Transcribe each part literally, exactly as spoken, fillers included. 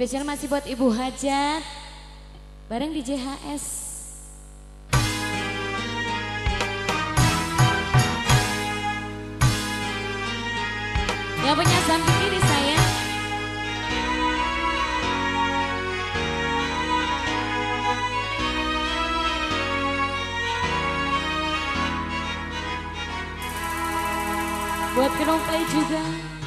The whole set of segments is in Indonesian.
Spesial masih buat Ibu Hajat bareng di J H S. Yang punya samping kiri saya. Buat Kenongplay juga.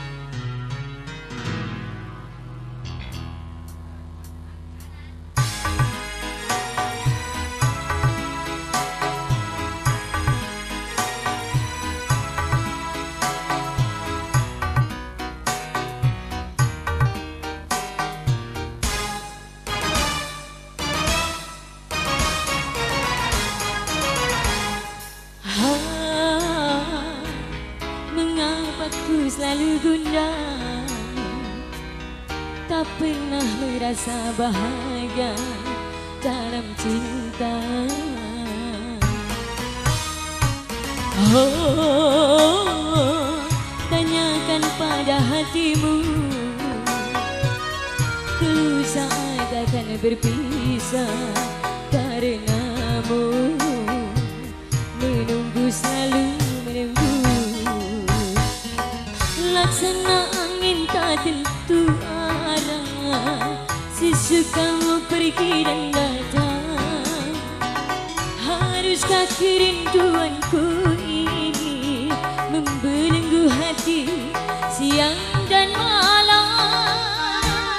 Ku selalu gundah, tak pernah merasa bahagia dalam cinta. Oh, tanyakan pada hatimu, ku saat akan berpisah karenamu. Menunggu selalu menunggu, laksana angin tak tentu arah, sesukamu pergi dan datang. Haruskah kerinduanku ini membelenggu hati siang dan malam?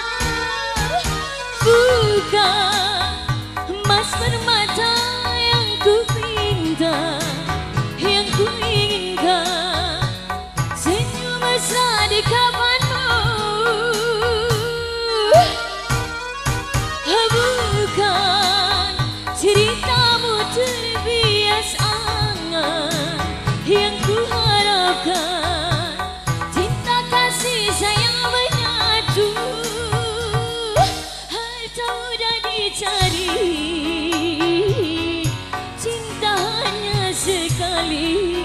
Bukan emas permata yang ku minta, yang ku inginkan mesra di kapanmu. Bukan ceritamu terbias angan yang ku harapkan, cinta kasih sayang menyatu, harta mudah dicari, cinta hanya sekali.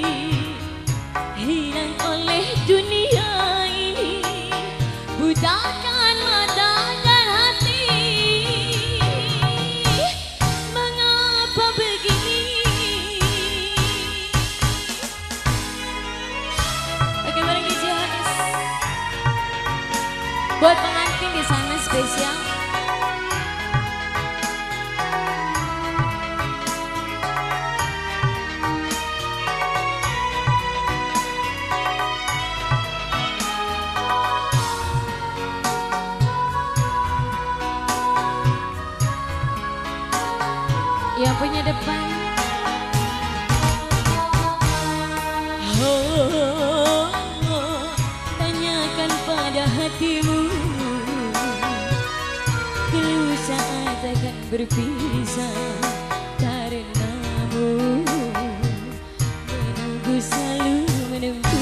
Hilang oleh dunia ini, budakan mata dan hati. Mengapa begini? Oke, bareng di J H S. Buat pengantin di sana spesial. Yang punya depan. Oh, oh, tanyakan pada hatimu, kalau saat akan berpisah karenamu. Menunggu selalu menunggu,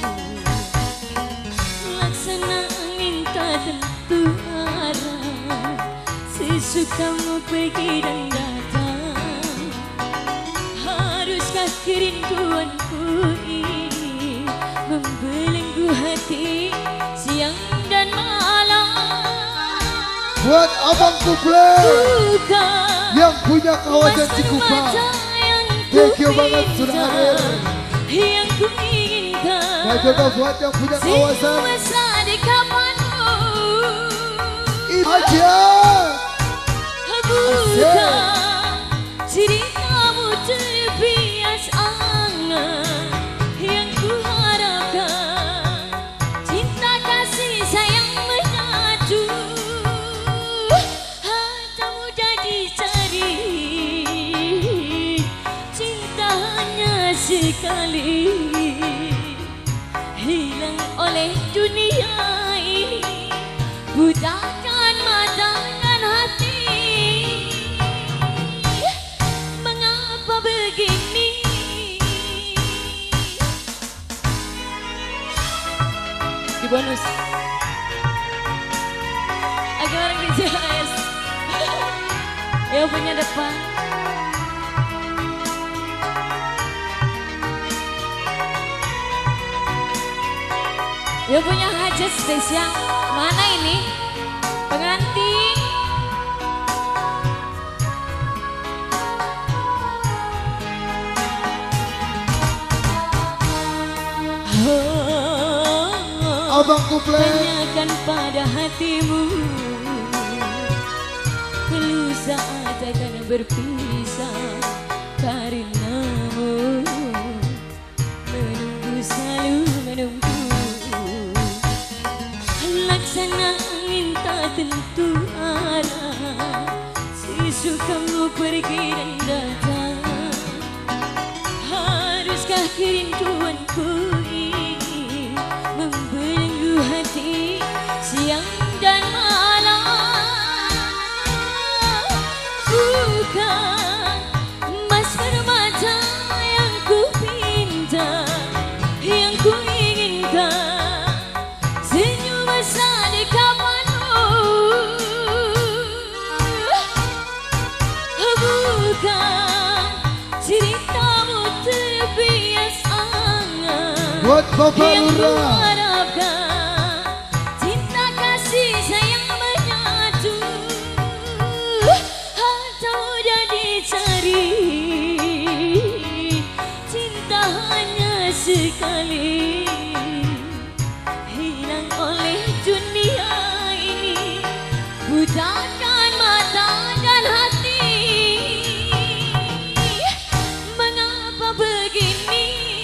laksana angin tak tentu arah, sesukamu pergi dan datang. Haruskah kerinduanku ini membelenggu hati siang dan malam? Buat Abang Kuplay yang punya kawasan Cikupa, thank you banget sudah hadir. Yang ku inginkan, dan juga buat yang punya kawasan di kapanmu. Aja bukan ceritamu terbias angan yang ku harapkan, cinta kasih sayang menyatu, harta mudah dicari, cinta hanya sekali. Hilang oleh dunia ini, budakan mata dan hati. Mengapa begini? Di bonus. Oke, bareng di J H S. Yang punya depan. Yang punya hajat spesial. Mana ini? kuple. Tanyakan pada hatimu, perlu saat akan berpisah karenamu. Menunggu selalu menunggu, laksana angin tak tentu arah, sesukamu pergi dan datang. Haruskah kerinduanku ini membelenggu hati siang dan malam? Bukan emas permata yang ku pinta, yang ku inginkan senyum mesra di kapanmu. Bukan ceritamu terbias angan Buat Bapak yang ku Lurah. harapkan, cinta kasih sayang menyatu atau jadi cari cinta hanya sekali, hilang oleh dunia ini, butakan mata dan hati. Mengapa begini?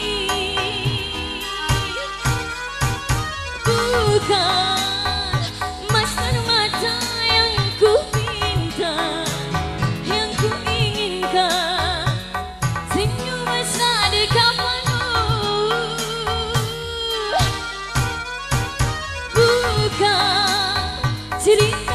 Bukan emas permata yang ku pinta, yang ku inginkan senyum mesra di kapanmu. Bukan cerita